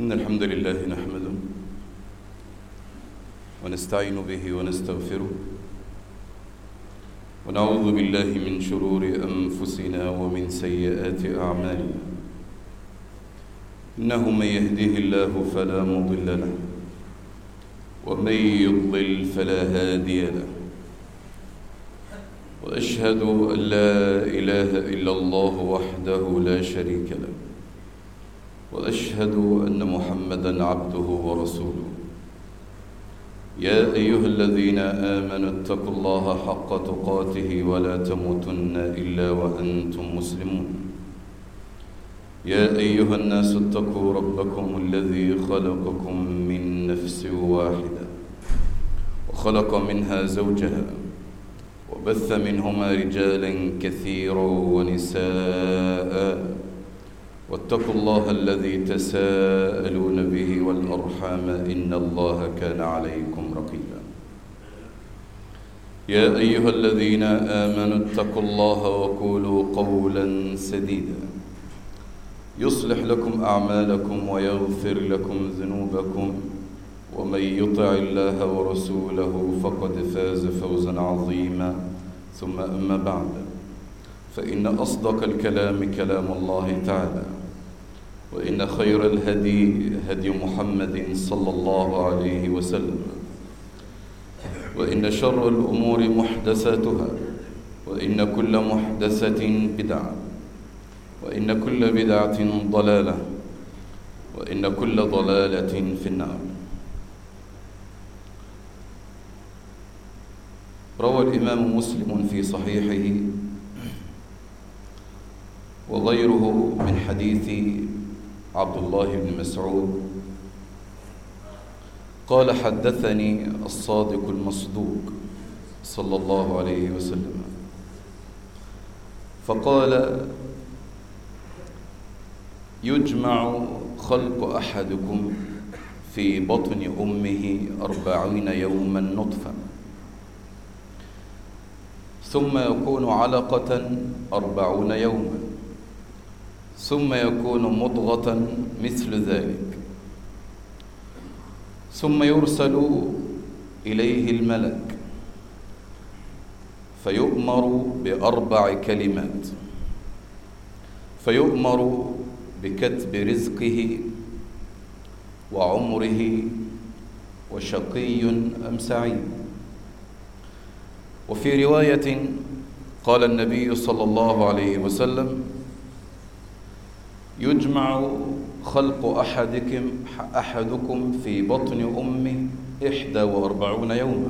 إن الحمد لله نحمده ونستعين به ونستغفره ونعوذ بالله من شرور أنفسنا ومن سيئات أعمالنا. إنه من يهده الله فلا مضل له ومن يضلل فلا هادي له، وأشهد أن لا إله إلا الله وحده لا شريك له، وأشهد أن محمدًا عبده ورسوله. يا أيها الذين آمنوا اتقوا الله حق تقاته ولا تموتن إلا وأنتم مسلمون. يا أيها الناس اتقوا ربكم الذي خلقكم من نفس واحدة وخلق منها زوجها وبث منهما رجالا كثيرا ونساء، واتقوا الله الذي تساءلون به والأرحام إن الله كان عليكم رقيبا. يا أيها الذين آمنوا اتقوا الله وقولوا قولا سديدا يصلح لكم أعمالكم ويغفر لكم ذنوبكم، ومن يطع الله ورسوله فقد فاز فوزا عظيما. ثم أما بعد، فإن أصدق الكلام كلام الله تعالى، وإن خير الهدي هدي محمد صلى الله عليه وسلم، وإن شر الأمور محدثاتها، وإن كل محدثة بدعة، وإن كل بدعة ضلالة، وإن كل ضلالة في النار. روى الإمام مسلم في صحيحه وغيره من حديث عبد الله بن مسعود قال: حدثني الصادق المصدوق صلى الله عليه وسلم فقال: يجمع خلق أحدكم في بطن أمه 40 يوما نطفة، ثم يكون علقة 40 يوما، ثم يكون مضغة مثل ذلك، ثم يرسل إليه الملك فيؤمر ب4 كلمات، فيؤمر بكتب رزقه وعمره وشقي أم سعيد. وفي رواية قال النبي صلى الله عليه وسلم: يجمع خلق أحدكم في بطن أمه 41 يوما.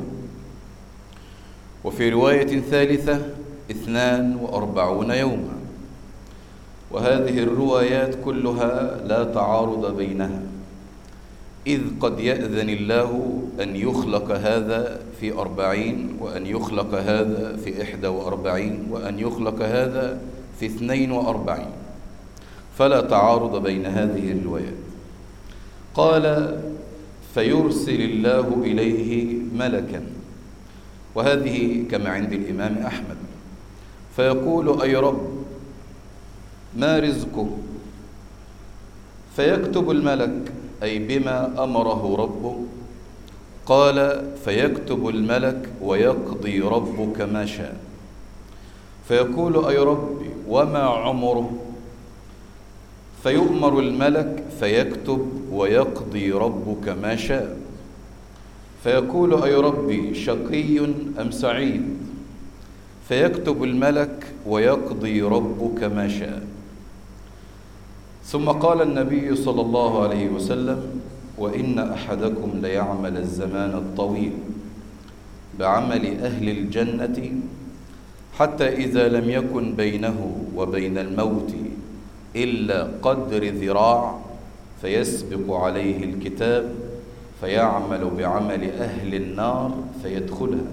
وفي رواية ثالثة 42 يوما. وهذه الروايات كلها لا تعارض بينها، إذ قد يأذن الله أن يخلق هذا في 40، وأن يخلق هذا في 41، وأن يخلق هذا في 42، فلا تعارض بين هذه الروايات. قال: فيرسل الله إليه ملكا، وهذه كما عند الإمام أحمد، فيقول: أي رب، ما رزقه؟ فيكتب الملك: أي بما أمره ربه. قال: فيكتب الملك ويقضي ربك ما شاء. فيقول: أي رب، وما عمره؟ فيؤمر الملك فيكتب ويقضي ربك ما شاء. فيقول: أي ربي، شقي أم سعيد؟ فيكتب الملك ويقضي ربك ما شاء. ثم قال النبي صلى الله عليه وسلم: وإن أحدكم ليعمل الزمان الطويل بعمل أهل الجنة، حتى إذا لم يكن بينه وبين الموت إلا قدر ذراع، فيسبق عليه الكتاب فيعمل بعمل أهل النار فيدخلها.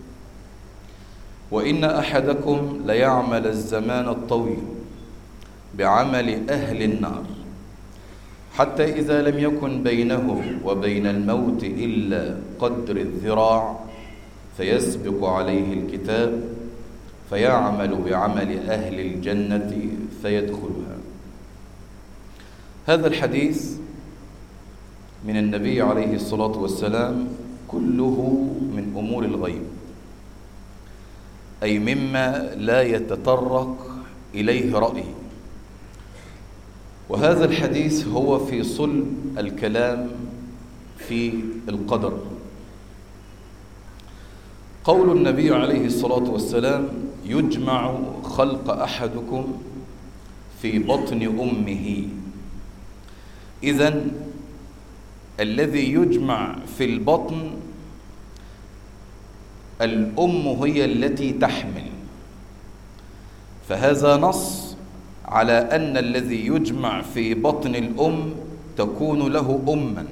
وإن أحدكم ليعمل الزمان الطويل بعمل أهل النار، حتى إذا لم يكن بينه وبين الموت إلا قدر الذراع، فيسبق عليه الكتاب فيعمل بعمل أهل الجنة فيدخلها. هذا الحديث من النبي عليه الصلاة والسلام كله من أمور الغيب، أي مما لا يتطرق إليه رأي. وهذا الحديث هو في صلب الكلام في القدر. قول النبي عليه الصلاة والسلام: يجمع خلق أحدكم في بطن أمه. إذن الذي يجمع في البطن الأم هي التي تحمل، فهذا نص على أن الذي يجمع في بطن الأم تكون له أما.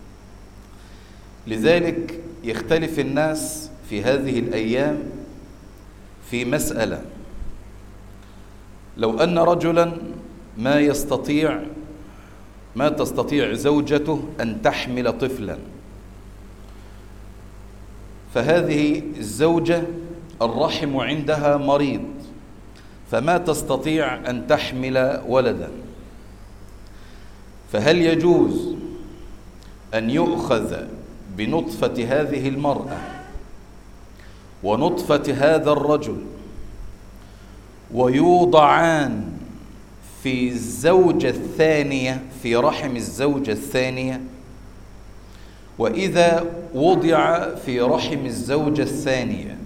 لذلك يختلف الناس في هذه الأيام في مسألة: لو أن رجلا ما تستطيع زوجته أن تحمل طفلا، فهذه الزوجة الرحم عندها مريض فما تستطيع أن تحمل ولدا، فهل يجوز أن يؤخذ بنطفة هذه المرأة ونطفة هذا الرجل ويوضعان في الزوجة الثانية، في رحم الزوجة الثانية؟ وإذا وضع في رحم الزوجة الثانية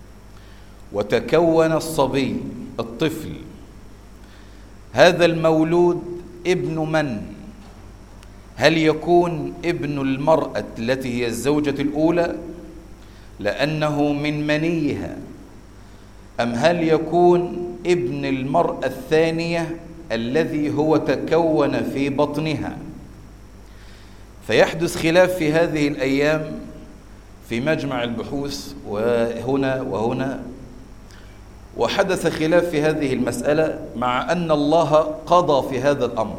وتكون الصبي الطفل، هذا المولود ابن من؟ هل يكون ابن المرأة التي هي الزوجة الأولى لأنه من منيها، أم هل يكون ابن المرأة الثانية الذي هو تكون في بطنها؟ فيحدث خلاف في هذه الأيام في مجمع البحوث وهنا وهنا، وحدث خلاف في هذه المسألة مع أن الله قضى في هذا الأمر.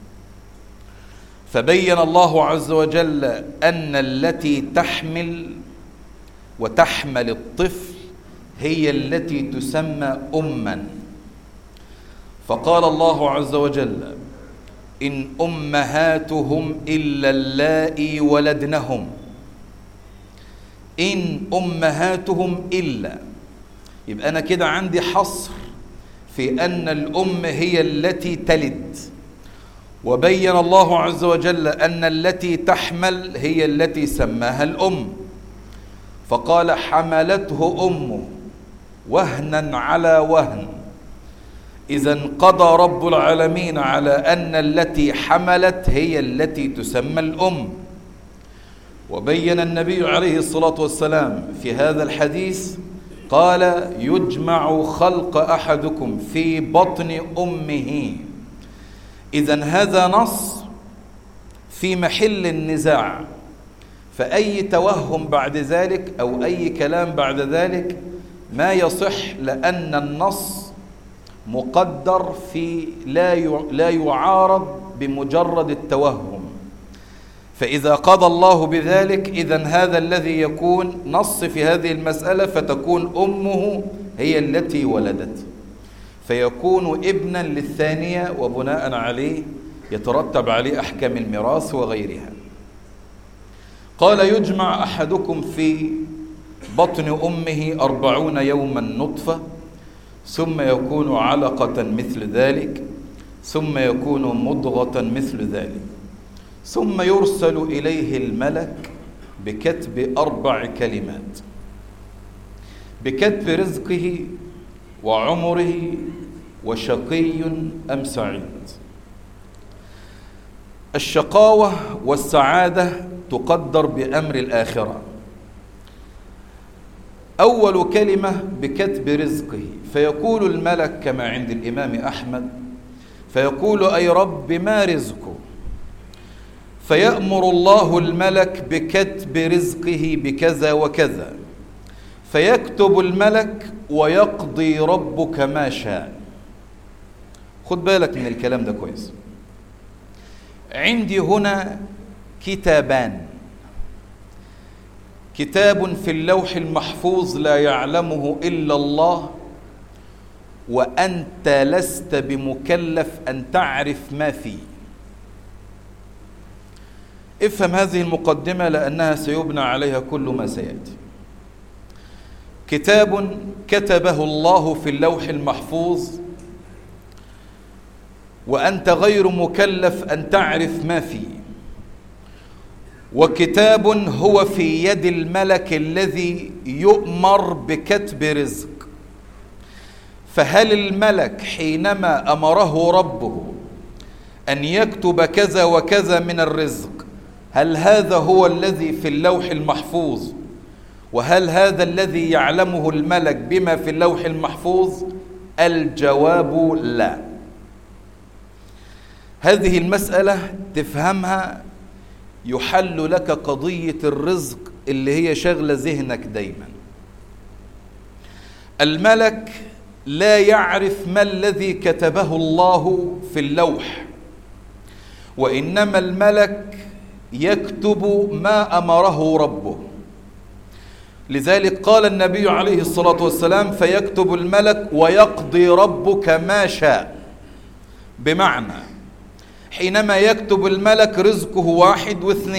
فبين الله عز وجل أن التي تحمل وتحمل الطفل هي التي تسمى أمًا. فقال الله عز وجل: إن أمهاتهم إلا اللائي ولدنهم. إن أمهاتهم إلا، يبقى أنا كده عندي حصر في أن الأم هي التي تلد، وبين الله عز وجل أن التي تحمل هي التي سماها الأم، فقال: حملته أمه وهنا على وهن. إذن قضى رب العالمين على أن التي حملت هي التي تسمى الأم. وبين النبي عليه الصلاة والسلام في هذا الحديث قال: يجمع خلق أحدكم في بطن أمه. إذن هذا نص في محل النزاع، فأي توهم بعد ذلك أو أي كلام بعد ذلك ما يصح، لأن النص مقدر في لا يعارض بمجرد التوهم. فإذا قضى الله بذلك إذن هذا الذي يكون نص في هذه المسألة، فتكون أمه هي التي ولدت، فيكون ابنا للثانية، وبناء عليه يترتب عليه أحكام الميراث وغيرها. قال: يجمع أحدكم في بطن أمه 40 يوما نطفة، ثم يكون علقة مثل ذلك، ثم يكون مضغة مثل ذلك، ثم يرسل إليه الملك بكتب 4 كلمات: بكتب رزقه وعمره وشقي أم سعيد. الشقاوة والسعادة تقدر بأمر الآخرة. أول كلمة بكتب رزقه، فيقول الملك كما عند الإمام أحمد، فيقول: أي رب ما رزقه؟ فيأمر الله الملك بكتب رزقه بكذا وكذا، فيكتب الملك ويقضي ربك ما شاء. خد بالك من الكلام ده كويس. عندي هنا كتابان: كتاب في اللوح المحفوظ لا يعلمه إلا الله، وأنت لست بمكلف أن تعرف ما فيه. افهم هذه المقدمة لأنها سيبنى عليها كل ما سيأتي. كتاب كتبه الله في اللوح المحفوظ وأنت غير مكلف أن تعرف ما فيه، وكتاب هو في يد الملك الذي يؤمر بكتب رزق. فهل الملك حينما أمره ربه أن يكتب كذا وكذا من الرزق، هل هذا هو الذي في اللوح المحفوظ؟ وهل هذا الذي يعلمه الملك بما في اللوح المحفوظ؟ الجواب لا. هذه المسألة تفهمها يحل لك قضية الرزق اللي هي شغلة ذهنك دايما. الملك لا يعرف ما الذي كتبه الله في اللوح، وإنما الملك يكتب ما أمره ربه. لذلك قال النبي عليه الصلاة والسلام: فيكتب الملك ويقضي ربك ما شاء. بمعنى حينما يكتب الملك رزقه 1 و2،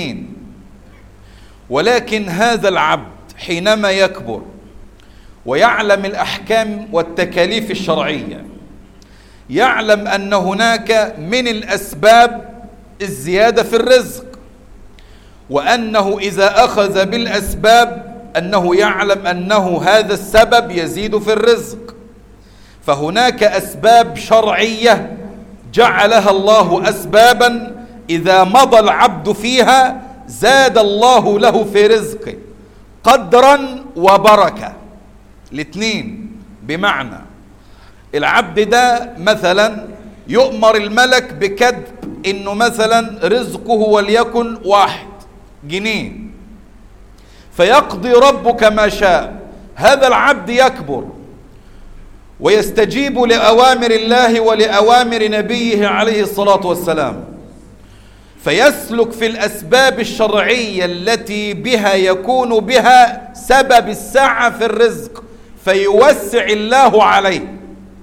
ولكن هذا العبد حينما يكبر ويعلم الأحكام والتكاليف الشرعية، يعلم أن هناك من الأسباب الزيادة في الرزق، وأنه إذا أخذ بالأسباب أنه يعلم أنه هذا السبب يزيد في الرزق. فهناك أسباب شرعية جعلها الله أسبابا إذا مضى العبد فيها زاد الله له في رزقه قدرا وبركة، الاثنين. بمعنى العبد ده مثلا يؤمر الملك بكتب إنه مثلا رزقه وليكن 1 جنيه، فيقضي ربك ما شاء. هذا العبد يكبر ويستجيب لأوامر الله ولأوامر نبيه عليه الصلاة والسلام، فيسلك في الأسباب الشرعية التي بها يكون بها سبب السعة في الرزق، فيوسع الله عليه.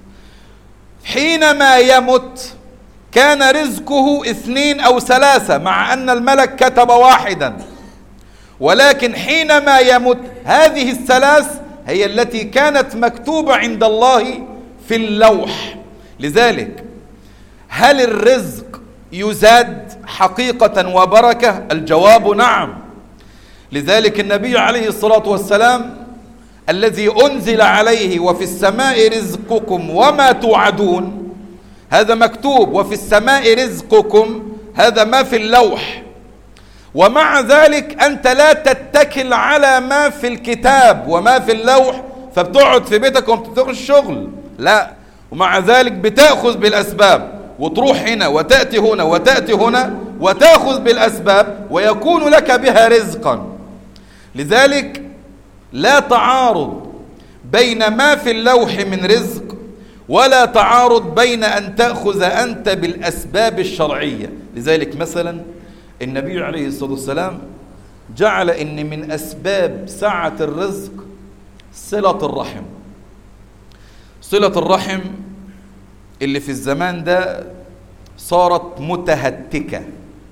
حينما يمت كان رزقه 2 أو 3، مع أن الملك كتب 1، ولكن حينما يمت هذه ال3 هي التي كانت مكتوبة عند الله في اللوح. لذلك هل الرزق يزاد حقيقة وبركة؟ الجواب نعم. لذلك النبي عليه الصلاة والسلام الذي أنزل عليه وفي السماء رزقكم وما توعدون، هذا مكتوب، وفي السماء رزقكم هذا ما في اللوح. ومع ذلك أنت لا تتكل على ما في الكتاب وما في اللوح فبتقعد في بيتك وبتروح الشغل، لا، ومع ذلك بتأخذ بالأسباب وتروح هنا وتأتي هنا وتأتي هنا وتأخذ بالأسباب ويكون لك بها رزقا. لذلك لا تعارض بين ما في اللوح من رزق ولا تعارض بين أن تأخذ أنت بالأسباب الشرعية. لذلك مثلا النبي عليه الصلاة والسلام جعل إن من أسباب سعة الرزق صلة الرحم. صلة الرحم اللي في الزمان ده صارت متهتكة،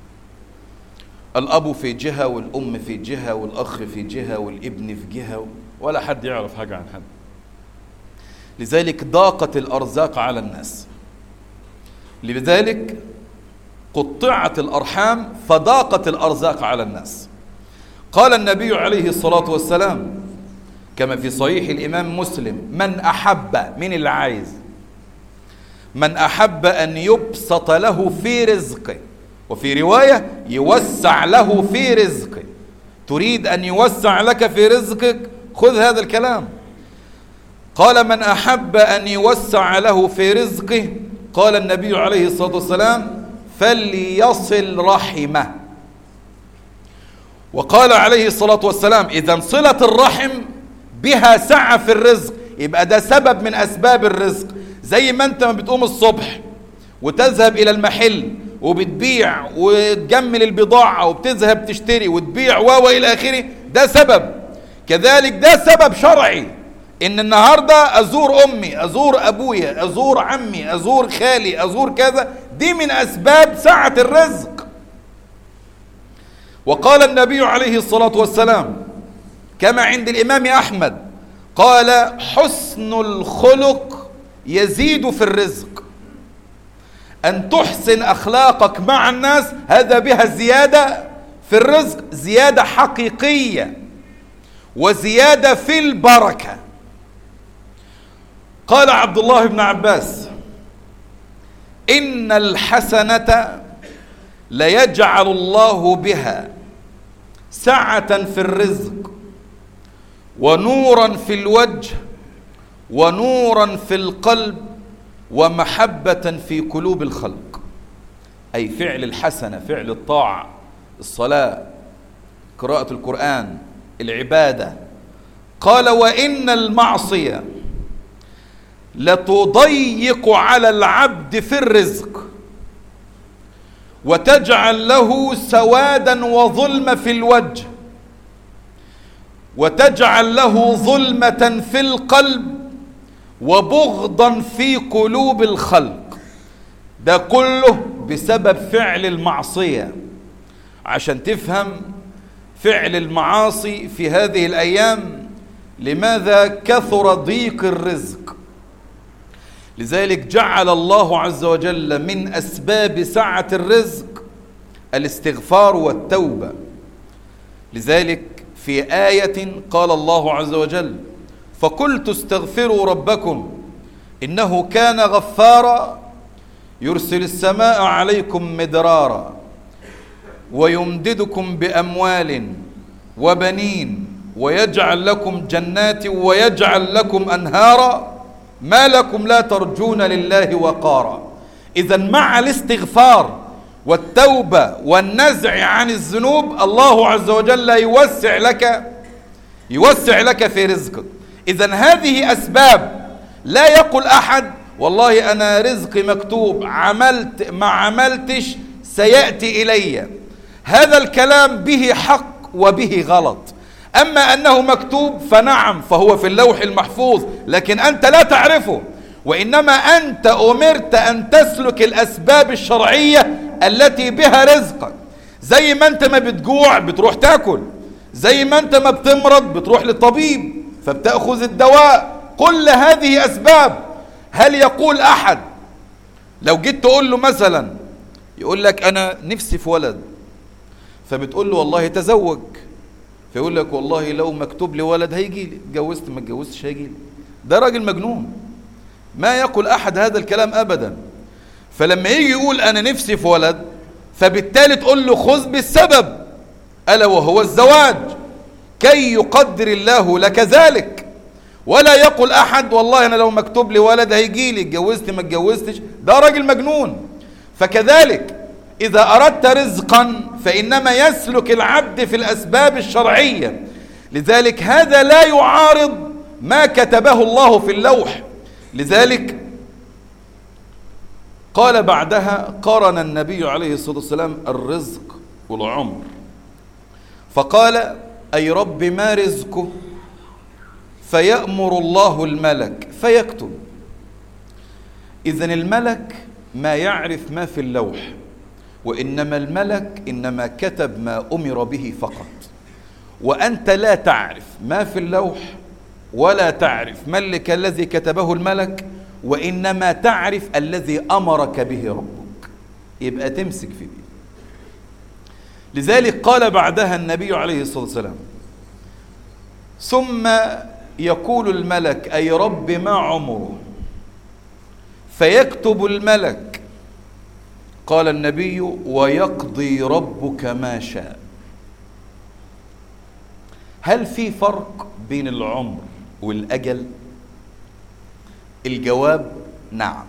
الأب في جهة والأم في جهة والأخ في جهة والابن في جهة، ولا حد يعرف حاجة عن حد. لذلك ضاقت الأرزاق على الناس، لذلك قطعت الأرحام فضاقت الأرزاق على الناس. قال النبي عليه الصلاة والسلام كما في صحيح الإمام مسلم: من أحب، من اللي عايز، من أحب أن يبسط له في رزقه، وفي رواية يوسع له في رزقه. تريد أن يوسع لك في رزقك، خذ هذا الكلام. قال: من أحب أن يوسع له في رزقه، قال النبي عليه الصلاة والسلام: فليصل رحمه. وقال عليه الصلاة والسلام: إذا صلة الرحم بها سعة في الرزق، يبقى ده سبب من أسباب الرزق. زي ما أنت ما بتقوم الصبح وتذهب إلى المحل وبتبيع وتجمل البضاعة وبتذهب تشتري وتبيع وإلى آخره، ده سبب. كذلك ده سبب شرعي، إن النهاردة أزور أمي، أزور أبويا، أزور عمي، أزور خالي، أزور كذا، دي من أسباب سعة الرزق. وقال النبي عليه الصلاة والسلام كما عند الإمام أحمد قال: حسن الخلق يزيد في الرزق. أن تحسن أخلاقك مع الناس هذا بها زيادة في الرزق، زيادة حقيقية وزيادة في البركة. قال عبد الله بن عباس: إن الحسنة ليجعل الله بها سعة في الرزق ونورا في الوجه ونورا في القلب ومحبة في قلوب الخلق. أي فعل الحسنة، فعل الطاعة، الصلاة، قراءة القرآن، العبادة. قال: وإن المعصية لتضيق على العبد في الرزق وتجعل له سوادا وظلمة في الوجه وتجعل له ظلمة في القلب وبغضا في قلوب الخلق. ده كله بسبب فعل المعصية. عشان تفهم فعل المعاصي في هذه الأيام لماذا كثر ضيق الرزق. لذلك جعل الله عز وجل من أسباب سعة الرزق الاستغفار والتوبة. لذلك في آية قال الله عز وجل: فقلت استغفروا ربكم إنه كان غفارا يرسل السماء عليكم مدرارا ويمددكم بأموال وبنين ويجعل لكم جنات ويجعل لكم أنهارا ما لكم لا ترجون لله وقارا. إذا مع الاستغفار والتوبة والنزع عن الذنوب الله عز وجل يوسع لك في رزقك. إذا هذه أسباب. لا يقول أحد والله أنا رزقي مكتوب، عملت ما عملتش سيأتي إلي. هذا الكلام به حق وبه غلط. أما أنه مكتوب فنعم، فهو في اللوح المحفوظ، لكن أنت لا تعرفه. وإنما أنت أمرت أن تسلك الأسباب الشرعية التي بها رزقك. زي ما أنت ما بتجوع بتروح تاكل، زي ما أنت ما بتمرض بتروح للطبيب فبتأخذ الدواء. كل هذه أسباب. هل يقول أحد لو جيت تقول له مثلا، يقول لك أنا نفسي في ولد، فبتقول له والله تزوج، فيقول لك والله لو مكتوب لي ولد هيجي لي، اتجوزت ما اتجوزتش هيجي لي. ده راجل مجنون. ما يقول أحد هذا الكلام أبدا. فلما يجي يقول أنا نفسي في ولد، فبالتالي تقول له خذ بالسبب ألا وهو الزواج كي يقدر الله لك ذلك. ولا يقول أحد والله أنا لو مكتوب لي ولد هيجي لي، اتجوزت ما اتجوزتش. ده راجل مجنون. فكذلك إذا أردت رزقا فإنما يسلك العبد في الأسباب الشرعية. لذلك هذا لا يعارض ما كتبه الله في اللوح. لذلك قال بعدها قارن النبي عليه الصلاة والسلام الرزق والعمر، فقال: أي رب ما رزقه؟ فيأمر الله الملك فيكتب. إذن الملك ما يعرف ما في اللوح، وإنما الملك إنما كتب ما أمر به فقط. وأنت لا تعرف ما في اللوح ولا تعرف ما الذي كتبه الملك، وإنما تعرف الذي أمرك به ربك. يبقى تمسك في دي. لذلك قال بعدها النبي عليه الصلاة والسلام: ثم يقول الملك أي رب ما عمره؟ فيكتب الملك. قال النبي: ويقضي ربك ما شاء. هل في فرق بين العمر والأجل؟ الجواب نعم.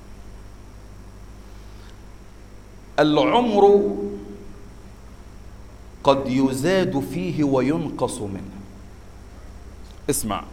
العمر قد يزاد فيه وينقص منه. اسمع،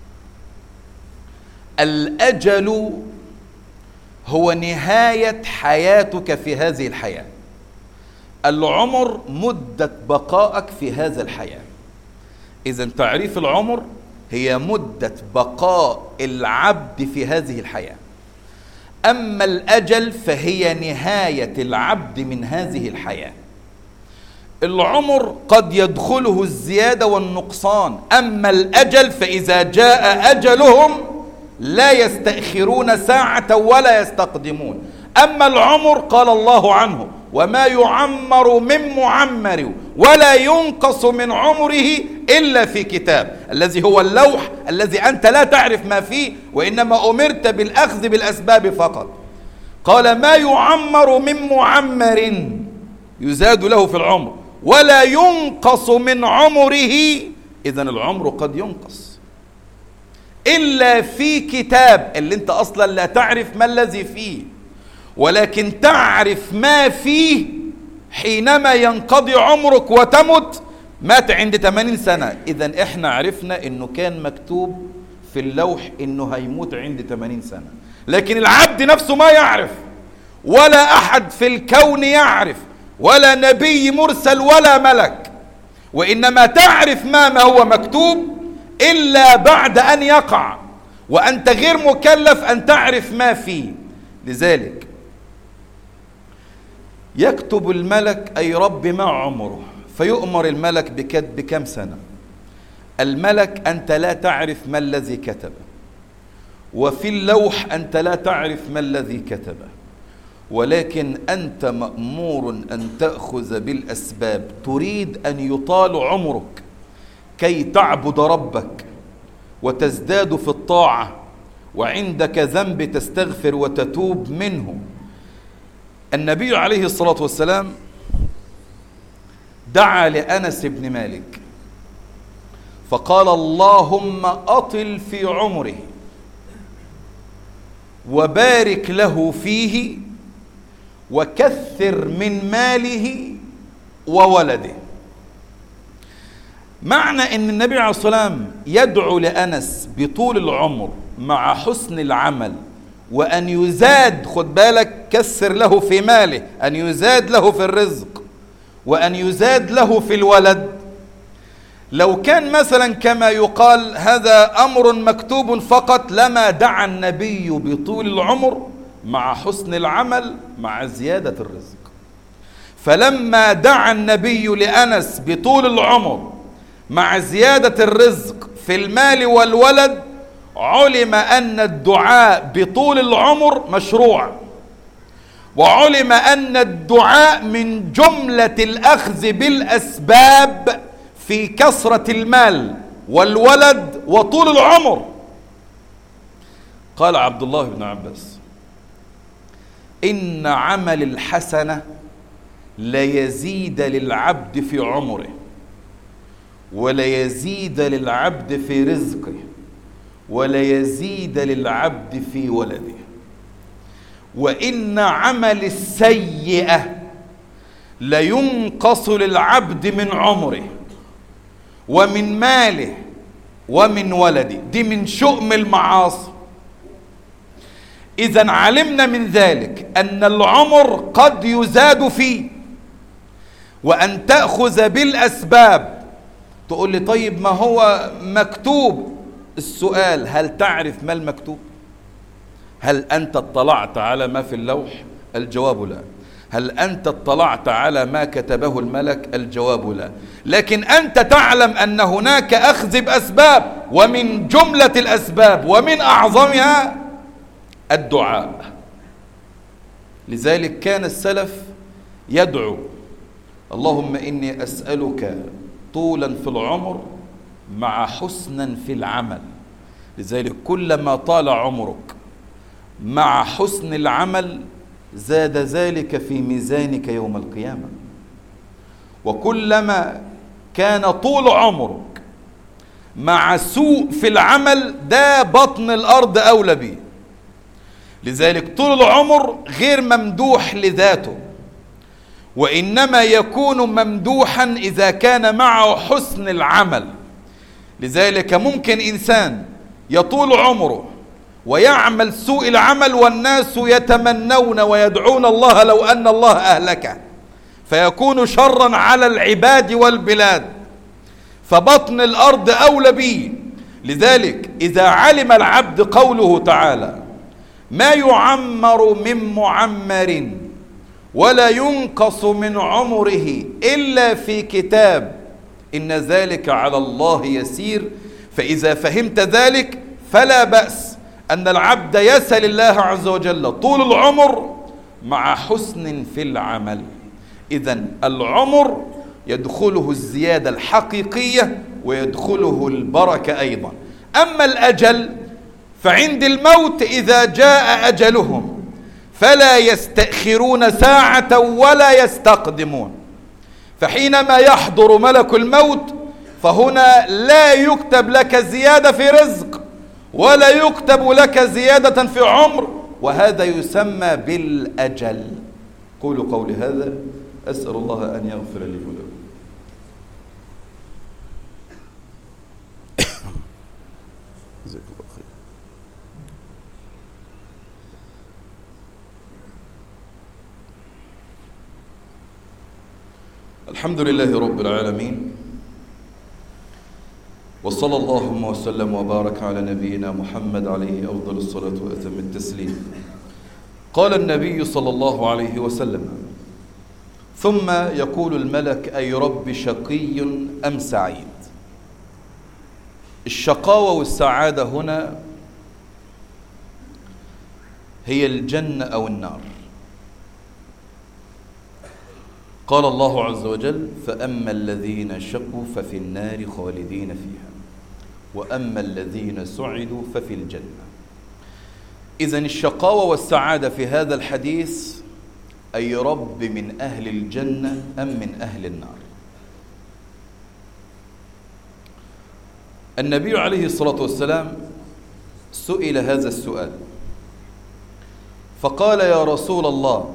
الأجل هو نهاية حياتك في هذه الحياة. العمر مدة بقائك في هذا الحياة. إذن تعريف العمر هي مدة بقاء العبد في هذه الحياة. أما الأجل فهي نهاية العبد من هذه الحياة. العمر قد يدخله الزيادة والنقصان، أما الأجل فإذا جاء أجلهم لا يستأخرون ساعة ولا يستقدمون. أما العمر قال الله عنه: وما يعمر من معمر ولا ينقص من عمره إلا في كتاب، الذي هو اللوح الذي أنت لا تعرف ما فيه، وإنما أمرت بالأخذ بالأسباب فقط. قال: ما يعمر من معمر، يزاد له في العمر، ولا ينقص من عمره، إذن العمر قد ينقص، إلا في كتاب، اللي أنت أصلا لا تعرف ما الذي فيه، ولكن تعرف ما فيه حينما ينقضي عمرك وتمت. مات عند 80 سنة، إذن إحنا عرفنا إنه كان مكتوب في اللوح إنه هيموت عند 80 سنة، لكن العبد نفسه ما يعرف، ولا أحد في الكون يعرف، ولا نبي مرسل ولا ملك، وإنما تعرف ما هو مكتوب إلا بعد أن يقع، وأنت غير مكلف أن تعرف ما فيه. لذلك يكتب الملك أي رب ما عمره، فيؤمر الملك بكتب كم سنة. الملك أنت لا تعرف ما الذي كتبه، وفي اللوح أنت لا تعرف ما الذي كتبه، ولكن أنت مأمور أن تأخذ بالأسباب. تريد أن يطال عمرك كي تعبد ربك وتزداد في الطاعة، وعندك ذنب تستغفر وتتوب منه. النبي عليه الصلاة والسلام دعا لأنس بن مالك فقال: اللهم أطل في عمره وبارك له فيه وكثر من ماله وولده. معنى ان النبي عليه الصلاة والسلام يدعو لأنس بطول العمر مع حسن العمل، وأن يزاد، خد بالك، كثر له في ماله، أن يزاد له في الرزق، وأن يزاد له في الولد. لو كان مثلا كما يقال هذا أمر مكتوب فقط لما دعا النبي بطول العمر مع حسن العمل مع زيادة الرزق. فلما دعا النبي لأنس بطول العمر مع زيادة الرزق في المال والولد، علم أن الدعاء بطول العمر مشروع، وعلم أن الدعاء من جملة الأخذ بالأسباب في كثرة المال والولد وطول العمر. قال عبد الله بن عباس: إن عمل الحسنة ليزيد للعبد في عمره، وليزيد للعبد في رزقه، وليزيد للعبد في ولده. وإن عمل السيئة لينقص للعبد من عمره ومن ماله ومن ولده. دي من شؤم المعاصي. إذن علمنا من ذلك أن العمر قد يزاد فيه، وأن تأخذ بالأسباب. تقول لي: طيب ما هو مكتوب. السؤال: هل تعرف ما المكتوب؟ هل أنت اطلعت على ما في اللوح؟ الجواب لا. هل أنت اطلعت على ما كتبه الملك؟ الجواب لا. لكن أنت تعلم أن هناك أخذ بأسباب، ومن جملة الأسباب ومن أعظمها الدعاء. لذلك كان السلف يدعو: اللهم إني أسألك طولا في العمر مع حسنا في العمل. لذلك كلما طال عمرك مع حسن العمل زاد ذلك في ميزانك يوم القيامة، وكلما كان طول عمرك مع سوء في العمل ده بطن الأرض أولى به. لذلك طول العمر غير ممدوح لذاته، وإنما يكون ممدوحا إذا كان معه حسن العمل. لذلك ممكن إنسان يطول عمره ويعمل سوء العمل والناس يتمنون ويدعون الله لو أن الله أهلكه، فيكون شرا على العباد والبلاد، فبطن الأرض أولى به. لذلك إذا علم العبد قوله تعالى: ما يعمر من معمر ولا ينقص من عمره إلا في كتاب، إن ذلك على الله يسير. فإذا فهمت ذلك فلا بأس أن العبد يسأل الله عز وجل طول العمر مع حسن في العمل. إذن العمر يدخله الزيادة الحقيقية ويدخله البركة أيضا. أما الأجل فعند الموت إذا جاء أجلهم فلا يستأخرون ساعة ولا يستقدمون. فحينما يحضر ملك الموت فهنا لا يكتب لك زيادة في رزق ولا يكتب لك زيادة في عمر، وهذا يسمى بالأجل. قولوا قولي هذا، أسأل الله أن يغفر لي ولكم. جزاك الله خير. الحمد لله رب العالمين، وصلى اللهم وسلم وبارك على نبينا محمد عليه أفضل الصلاة وأتم التسليم. قال النبي صلى الله عليه وسلم: ثم يقول الملك: أي رب شقي أم سعيد؟ الشقاوة والسعادة هنا هي الجنة أو النار. قال الله عز وجل: فأما الذين شقوا ففي النار خالدين فيها وأما الذين سعدوا ففي الجنة. إذن الشقاوة والسعادة في هذا الحديث أي رب من أهل الجنة أم من أهل النار. النبي عليه الصلاة والسلام سئل هذا السؤال فقال: يا رسول الله،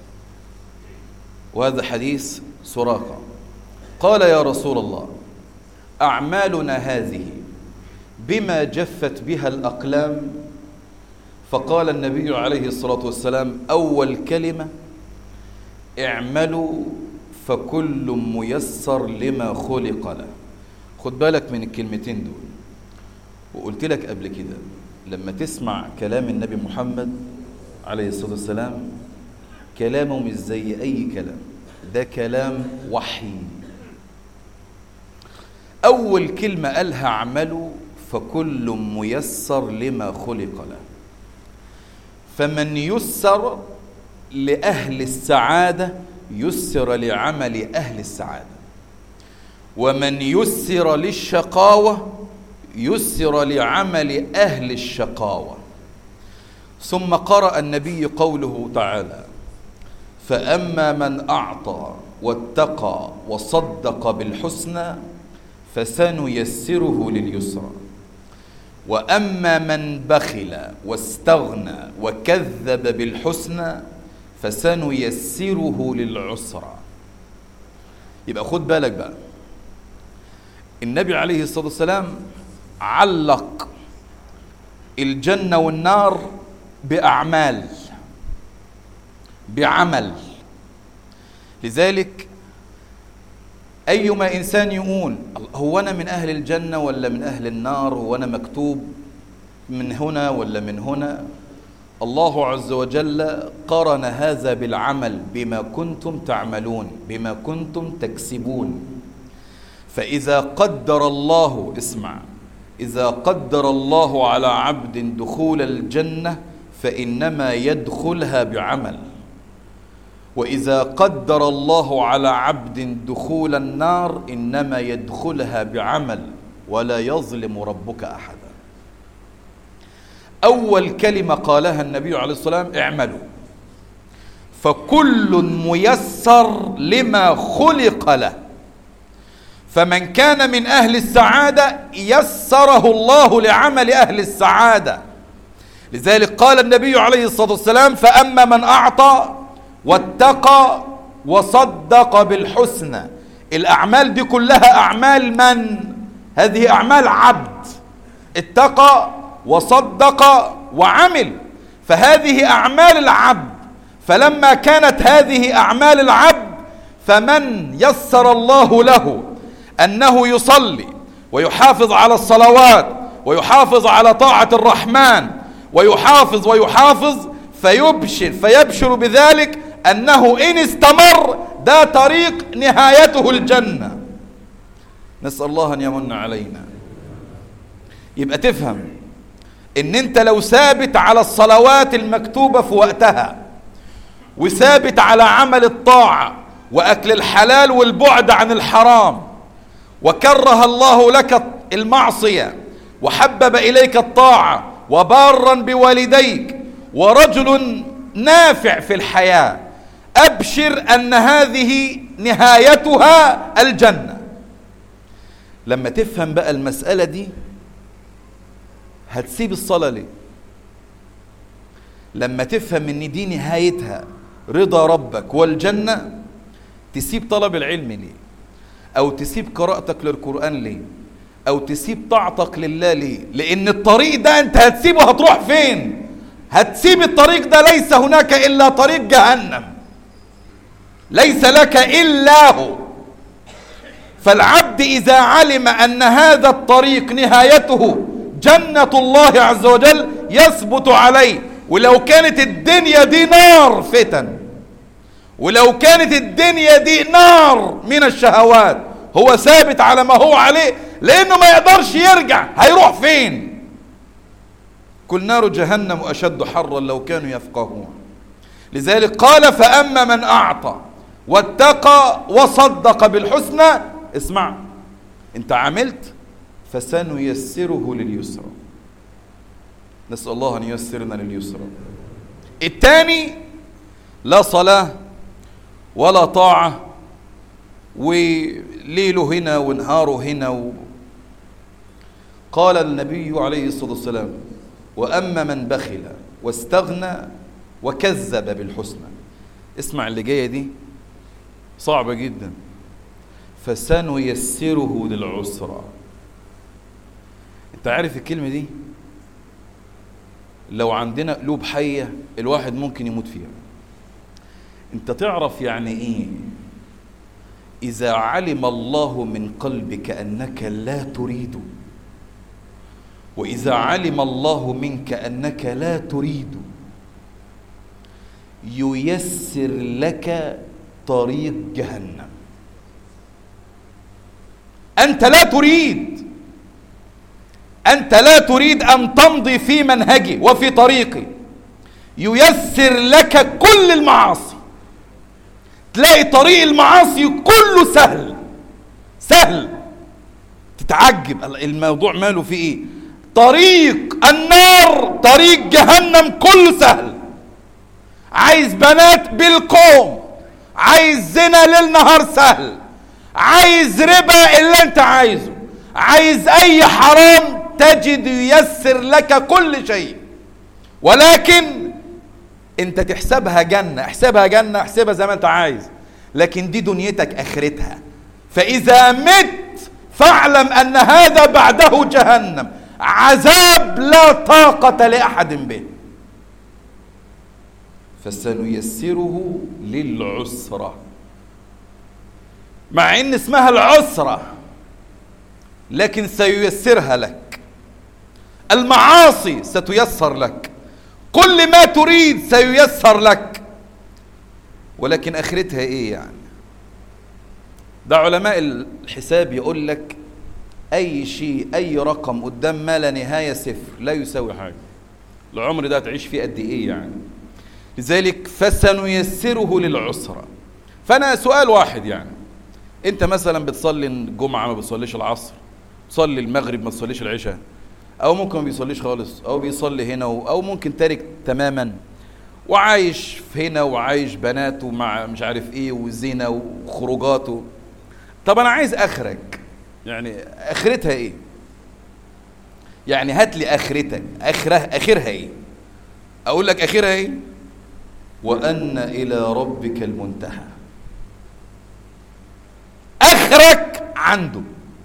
وهذا حديث سراقة، قال: يا رسول الله، أعمالنا هذه بما جفت بها الأقلام؟ فقال النبي عليه الصلاة والسلام: أول كلمة: اعملوا فكل ميسر لما خلق له. خد بالك من الكلمتين دول. وقلت لك قبل كده لما تسمع كلام النبي محمد عليه الصلاة والسلام كلامه مش زي أي كلام، ده كلام وحي. أول كلمة قالها: اعملوا فكل ميسر لما خلق له. فمن يسر لأهل السعادة يسر لعمل أهل السعادة، ومن يسر للشقاوة يسر لعمل أهل الشقاوة. ثم قرأ النبي قوله تعالى: فأما من أعطى واتقى وصدق بالحسنى فسنيسره لليسرى وأما من بخل واستغنى وكذب بالحسنى فسنيسره للعسرى. يبقى خد بالك بقى، النبي عليه الصلاة والسلام علق الجنة والنار بأعمال، بعمل. لذلك أيما إنسان يقول: هو أنا من أهل الجنة ولا من أهل النار؟ هو أنا مكتوب من هنا ولا من هنا؟ الله عز وجل قرن هذا بالعمل، بما كنتم تعملون، بما كنتم تكسبون. فإذا قدر الله، اسمع، إذا قدر الله على عبد دخول الجنة فإنما يدخلها بعمل، وإذا قدر الله على عبد دخول النار إنما يدخلها بعمل، ولا يظلم ربك أحدا. أول كلمة قالها النبي عليه الصلاة والسلام: اعملوا فكل ميسر لما خلق له. فمن كان من أهل السعادة يسره الله لعمل أهل السعادة. لذلك قال النبي عليه الصلاة والسلام: فأما من أعطى واتقى وصدق بالحسنى. الأعمال دي كلها أعمال من؟ هذه أعمال عبد اتقى وصدق وعمل، فهذه أعمال العبد. فلما كانت هذه أعمال العبد فمن يسر الله له أنه يصلي ويحافظ على الصلوات ويحافظ على طاعة الرحمن ويحافظ فيبشر بذلك أنه إن استمر ده طريق نهايته الجنة. نسأل الله أن يمن علينا. يبقى تفهم إن أنت لو ثابت على الصلوات المكتوبة في وقتها، وثابت على عمل الطاعة وأكل الحلال والبعد عن الحرام، وكره الله لك المعصية وحبب إليك الطاعة، وبارا بوالديك، ورجل نافع في الحياة، أبشر أن هذه نهايتها الجنة. لما تفهم بقى المسألة دي هتسيب الصلاة ليه؟ لما تفهم ان دي نهايتها رضا ربك والجنة، تسيب طلب العلم ليه؟ او تسيب قراءتك للقرآن ليه؟ او تسيب طاعتك لله ليه؟ لان الطريق ده انت هتسيبه، هتروح فين؟ هتسيب الطريق ده، ليس هناك الا طريق جهنم، ليس لك الا هو. فالعبد اذا علم ان هذا الطريق نهايته جنة الله عز وجل يثبت عليه. ولو كانت الدنيا دي نار فتن، ولو كانت الدنيا دي نار من الشهوات، هو ثابت على ما هو عليه، لانه ما يقدرش يرجع. هيروح فين؟ كل نار جهنم اشد حرا لو كانوا يفقهون. لذلك قال فاما من اعطى واتقى وصدق بالحسنى، اسمع، انت عملت فسنيسره لليسرى. نسأل الله أن ييسرنا لليسرى. الثاني لا صلاة ولا طاعة، وليله هنا ونهاره هنا قال النبي عليه الصلاة والسلام وأما من بخل واستغنى وكذب بالحسنى. اسمع اللي جاية دي صعبة جدا. فسنيسره للعسرى. انت عارف الكلمة دي لو عندنا قلوب حية الواحد ممكن يموت فيها. انت تعرف يعني ايه اذا علم الله من قلبك انك لا تريد، واذا علم الله منك انك لا تريد، ييسر لك طريق جهنم. انت لا تريد، أنت لا تريد أن تمضي في منهجي وفي طريقي، ييسر لك كل المعاصي. تلاقي طريق المعاصي كله سهل سهل، تتعجب الموضوع ماله في إيه. طريق النار، طريق جهنم كله سهل. عايز بنات بالقوم، عايز زنا ليل نهار سهل، عايز ربا اللي انت عايزه، عايز اي حرام تجد ييسر لك كل شيء. ولكن انت تحسبها جنة، احسبها جنة، احسبها زي ما انت عايز، لكن دي دنيتك اخرتها. فاذا مت فاعلم ان هذا بعده جهنم، عذاب لا طاقة لاحد به. فسنيسره للعسرة، مع ان اسمها العسرة لكن سييسرها لك. المعاصي ستيسر لك، كل ما تريد سييسر لك، ولكن اخرتها ايه يعني؟ ده علماء الحساب يقول لك اي شيء، اي رقم قدام ما لا نهاية صفر لا يساوي حاجة. العمر ده تعيش فيه قد ايه يعني؟ لذلك فسنيسره للعسرة. فانا سؤال واحد يعني، انت مثلا بتصلي الجمعة ما بتصليش العصر، تصلي المغرب ما تصليش العشاء، او ممكن ما بيصليش خالص، او بيصلي هنا، او ممكن تارك تماما، وعايش هنا وعايش بناته مع مش عارف ايه وزنا وخروجاته. طب انا عايز اخرك، يعني اخرتها ايه؟ يعني هات لي اخرتك، اخرها ايه؟ اقول لك اخرها ايه؟ وان الى ربك المنتهى. اخرك عنده،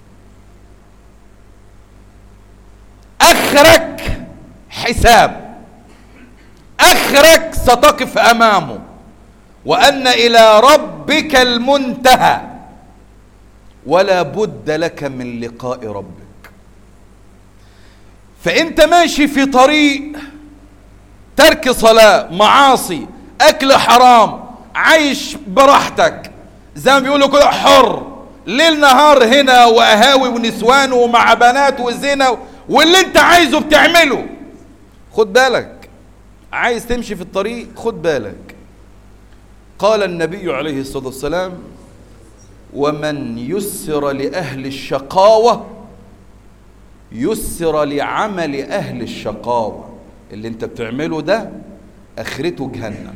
اخرك حساب، اخرك ستقف امامه. وان الى ربك المنتهى، ولا بد لك من لقاء ربك. فانت ماشي في طريق ترك صلاة، معاصي، اكل حرام، عايش براحتك زي ما بيقولوا كده، حر ليل نهار هنا، وقهاوي ونسوان ومع بنات وزنا، واللي انت عايزه بتعمله. خد بالك، عايز تمشي في الطريق خد بالك. قال النبي عليه الصلاة والسلام: ومن يسر لأهل الشقاوة يسر لعمل أهل الشقاوة. اللي انت بتعمله ده آخرته جهنم.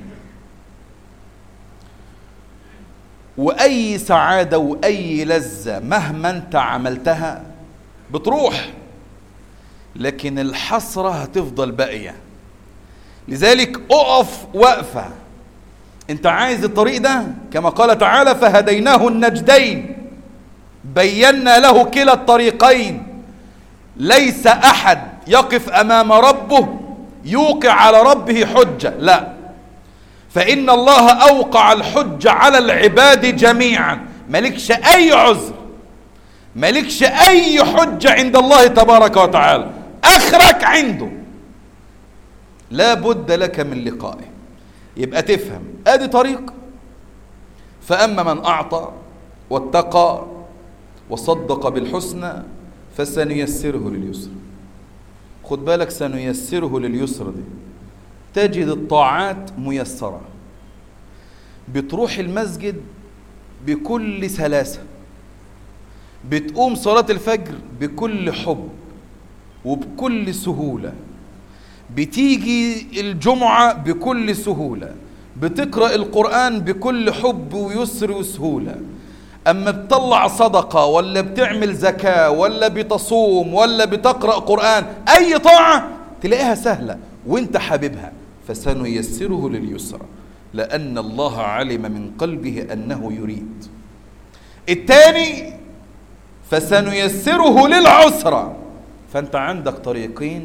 وأي سعادة وأي لذة مهما انت عملتها بتروح، لكن الحسرة هتفضل باقية. لذلك اقف وقفة. انت عايز الطريق ده كما قال تعالى: فهديناه النجدين، بينا له كلا الطريقين. ليس أحد يقف أمام ربه يوقع على ربه حجة، لا، فإن الله أوقع الحجة على العباد جميعا. مالكش أي عذر، مالكش أي حجة عند الله تبارك وتعالى، آخرك عنده، لا بد لك من لقائه. يبقى تفهم ادي طريق. فأما من أعطى واتقى وصدق بالحسنى فسنيسره لليسر. خد بالك، سنيسره لليسر دي تجد الطاعات ميسرة. بتروح المسجد بكل سلاسة، بتقوم صلاة الفجر بكل حب وبكل سهولة، بتيجي الجمعة بكل سهولة، بتقرأ القرآن بكل حب ويسر وسهولة. أما بتطلع صدقة ولا بتعمل زكاة ولا بتصوم ولا بتقرأ قرآن، أي طاعة تلاقيها سهلة وانت حاببها. فسنيسره لليسرى لأن الله علم من قلبه أنه يريد. الثاني فسنيسره للعسرى. فأنت عندك طريقين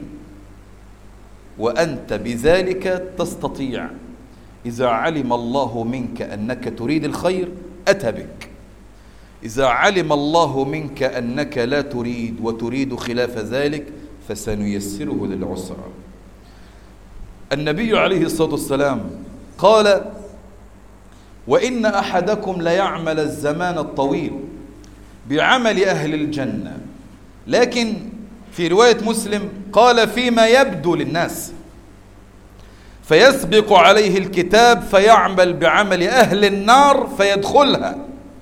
وأنت بذلك تستطيع. إذا علم الله منك أنك تريد الخير أتى بك، إذا علم الله منك أنك لا تريد وتريد خلاف ذلك فسنيسره للعسرى. النبي عليه الصلاة والسلام قال: وإن أحدكم ليعمل الزمان الطويل بعمل أهل الجنة، لكن في رواية مسلم قال: فيما يبدو للناس، فيسبق عليه الكتاب فيعمل بعمل أهل النار فيدخلها.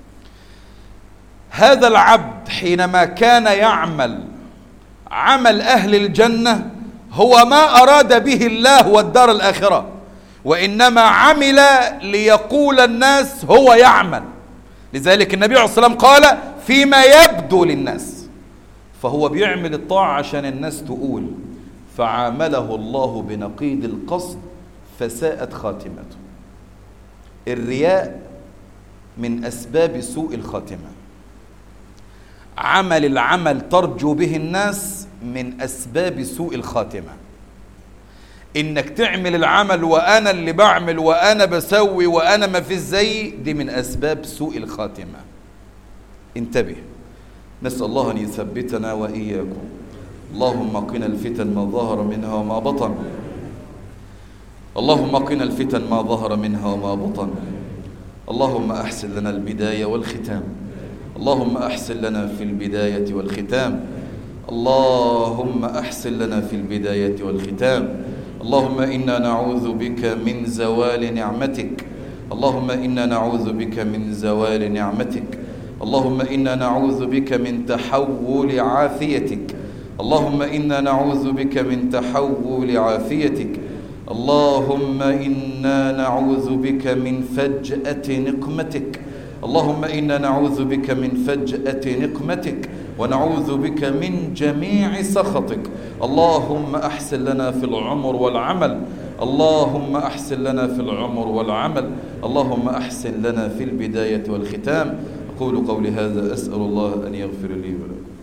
هذا العبد حينما كان يعمل عمل أهل الجنة هو ما أراد به الله والدار الآخرة، وإنما عمل ليقول الناس هو يعمل. لذلك النبي عليه الصلاة والسلام قال: فيما يبدو للناس. فهو بيعمل الطاعة عشان الناس تقول، فعامله الله بنقيض القصد فساءت خاتمته. الرياء من أسباب سوء الخاتمة. عمل العمل ترجو به الناس من أسباب سوء الخاتمة. إنك تعمل العمل وأنا اللي بعمل وأنا بسوي وأنا ما في زي، دي من أسباب سوء الخاتمة. انتبه. نسأل الله أن يثبتنا وإياكم. اللهم قنا الفتن ما ظهر منها وما بطن، اللهم قنا الفتن ما ظهر منها وما بطن. اللهم أحسن لنا البداية والختام، اللهم أحسن لنا في البداية والختام، اللهم أحسن لنا في البداية والختام. اللهم إنا نعوذ بك من زوال نعمتك، اللهم إنا نعوذ بك من زوال نعمتك، اللهم إنا نعوذ بك من تحول عافيتك، اللهم إنا نعوذ بك من تحول عافيتك، اللهم إنا نعوذ بك من فجأة نقمتك، اللهم إنا نعوذ بك من فجأة نقمتك ونعوذ بك من جميع سخطك. اللهم أحسن لنا في العمر والعمل، اللهم أحسن لنا في العمر والعمل، اللهم أحسن لنا في البداية والختام. أقول قولي هذا، أسأل الله أن يغفر لي ولكم.